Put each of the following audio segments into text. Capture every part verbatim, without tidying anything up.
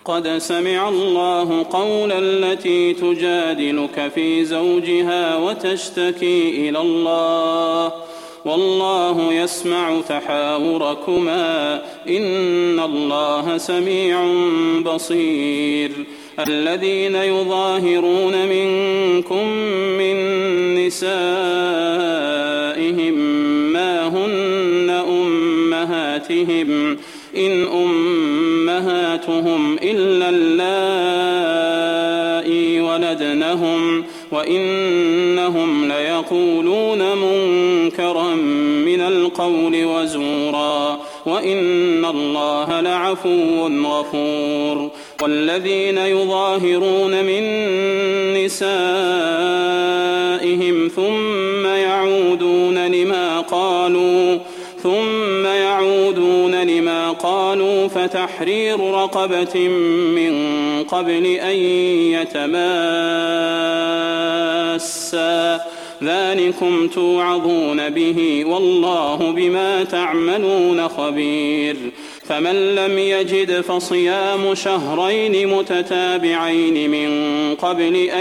قد سمع الله قول التي تجادلك في زوجها وتشتكي إلى الله والله يسمع تحاوركما إن الله سميع بصير. الذين يظاهرون منكم من نسائهم ما هن أمهاتهم إن أمهاتهم إلا اللائي ولدنهم وإنهم ليقولون منكرا من القول وزورا وإن الله لعفو غفور. والذين يظاهرون من نسائهم ثم يعودون لما قالوا ثم يعودون لما قالوا فتحرير رقبة من قبل أن يتماسا ذلكم توعظون به والله بما تعملون خبير. فمن لم يجد فصيام شهرين متتابعين من قبل أن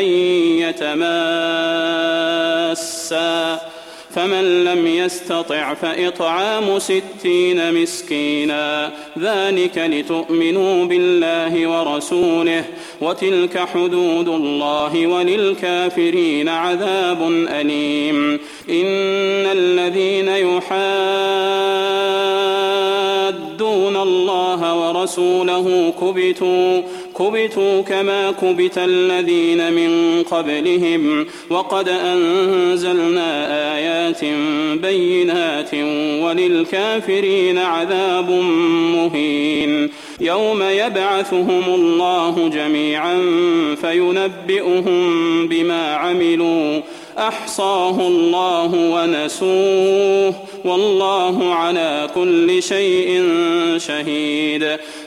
يتماسا فمن لم يستطع فإطعام ستين مسكينا ذلك لتؤمنوا بالله ورسوله وتلك حدود الله وللكافرين عذاب أليم. إن الذين يحادون الله ورسوله كبتوا كبتوا كما كبت الذين من قبلهم وقد أنزلنا آيات بينات وللكافرين عذاب مهين. يوم يبعثهم الله جميعا فينبئهم بما عملوا أحصاه الله ونسوه والله على كل شيء شهيد.